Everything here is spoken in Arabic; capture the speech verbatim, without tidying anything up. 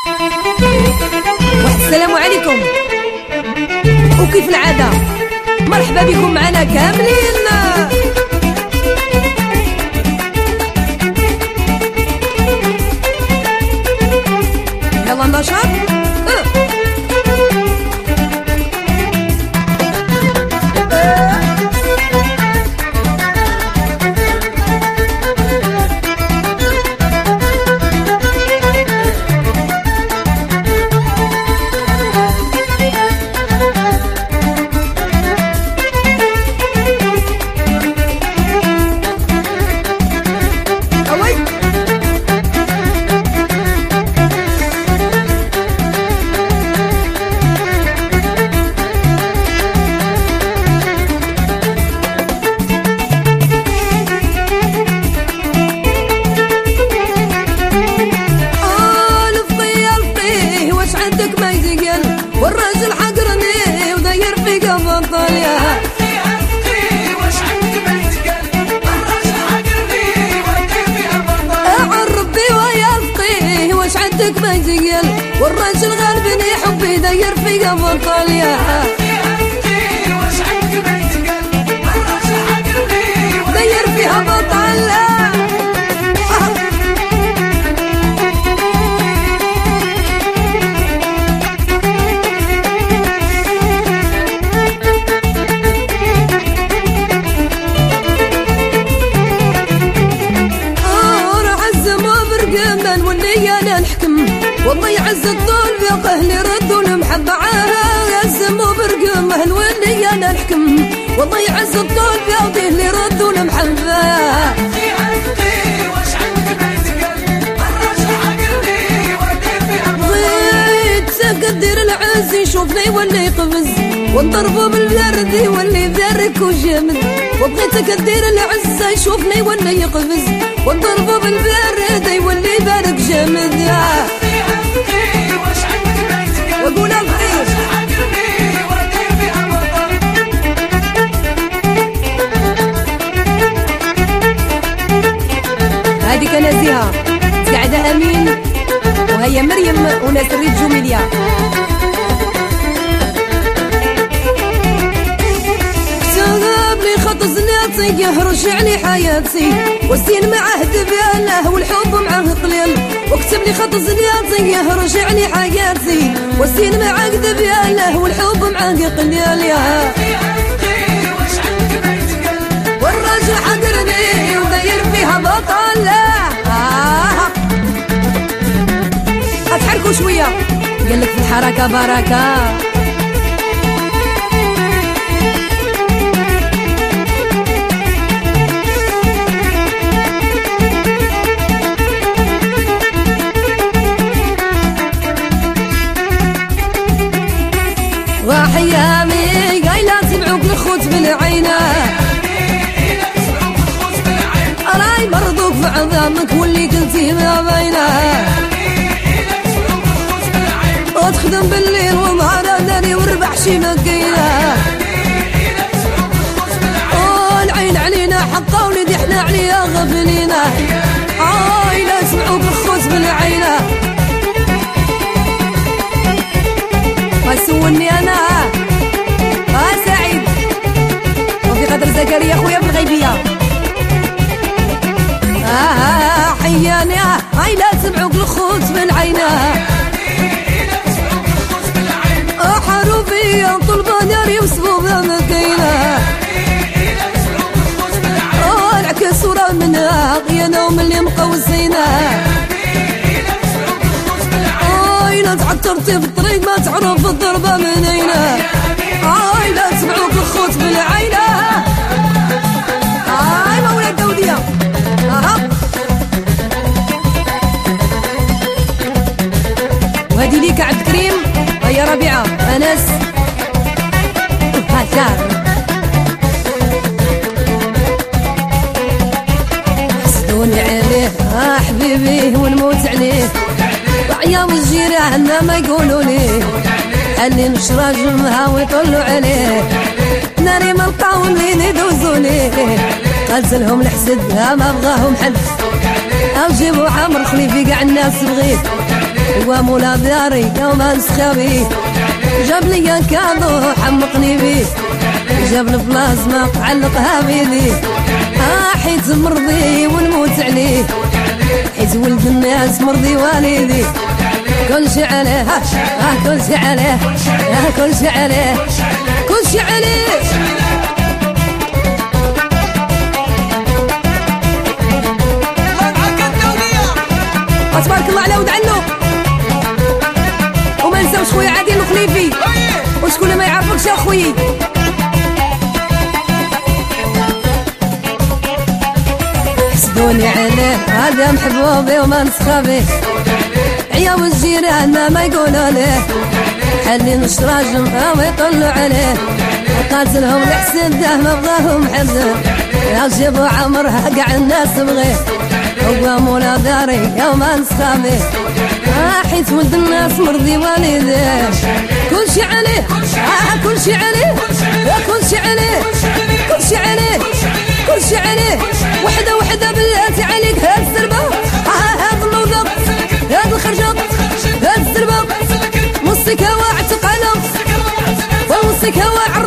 السلام عليكم، وكيف العادة مرحبا بكم معنا كاملين. يلا نشاط. والراجل حقرني وداير في قبل طاليا واش عندك ما يتقال. الراجل حقرني وداير في قبل طاليا ربي ويا فقيه واش عندك ما يتقال. والراجل غالبني حبي داير في قبل طاليا واش عندك ما يتقال. الراجل حقرني وداير فيها بطالة. واللي انا نحكم والله يعز الطول في اهلي ردوا المحبه عاها يزم وبرقمه. واللي انا نحكم والله يعز الطول في اهلي ردوا المحبه. واش عندك ما يتقال. الراجل حقرني ودير في بغيت تقدر العز يشوفني واللي يقفز ونضربه بالبرد واللي ذرك وجامد. وبغيت تقدر العز يشوفني واللي يقفز ونضربه بالبرد واللي بارك جامد. واش عندك ما يتقال. وقول الخير حقرني ودير في أبطال. هذيك نازيها سعدة أمين وهي مريم ونسرين جميليا. خط زناتي يهرش علي حياتي والسين معه دباله والحب معه قليل. وكتب لي خط زناتي يهرش علي حياتي والسين معه دباله والحب معه قليل. يا واش عندك ما يتقال. والراجل حقرني وداير فيها بطالة. اتحركوا شويه قالك في الحركه بركه. وحيامي قايلة تبعوك الخوت بالعينة راي مرضوك في عظامك واللي كنتي ما بينه. وتخدم بالليل ونهار ناري وربح شي مكينة. والعين علينا حقا وليدي احنا عليها غفلينا. عايلة تبعوك الخوت بالعينة. سولني انا اه سعيد وفي قدر زكريا خويا في الغيبيه. اه حياني اه هاي لا تبعوك الخوت من عينها. اه حروفيا طلبه ناري وسبوبه مكينه. اه العكس صوره منها غيانه ومن اللي مقوسينها. لا تعطرتي في الطريق ما تعرف الضربة منينة. هاي لا تبعوك الخوت بالعينة. هاي مولاد داودية. اها وهذه ليك عبد الكريم هيا ربيعة أنس هاشار. حسدوني عليه اه حبيبي ونموت عليه. وعيام الجيران ما يقولوا لي اللي نشرى جمها ويطلوا عليه. ناري ما لقاو اللي يدوزوا ليه. قالت لهم الحسد ما بغاهم حد او جيبوا عمر خليفي كاع الناس بغيت. هو مولا داري يوم نسخبي جاب لي كادو حمقني بيه جاب البلازما علقها بيدي اه حيت مرضي ونموت عليه حيت ولد الناس مرضي والدي كل شي عليه اه كل شي عليه اه كل شي عليه كل شي عليه تبارك الله على ود عنو وما نساوش خويا عادل الخليفي وشكون ما يعرفكش يا خويي حسدوني عليه هذا محبوبي وما نسخبي عيا والجيران ما يقولوا ليه حلي نشراجم ويطلوا عليه قاتلهم الحسد ده ما بغاهم حد يا جيبوا عمرها قاع الناس بغيه هو مولا داري يوم نسخبي آه حيت ولد الناس مرضي والديه كل شي عليه آه كل شي عليه آه كل شي عليه كل شي عليه كل شي عليه وحده وحده بلاتي عليك هاد الزربه آه هاد الموضوع هاد الخرجه هاد الزربه وصيك هوا اعتقاله وصيك هوا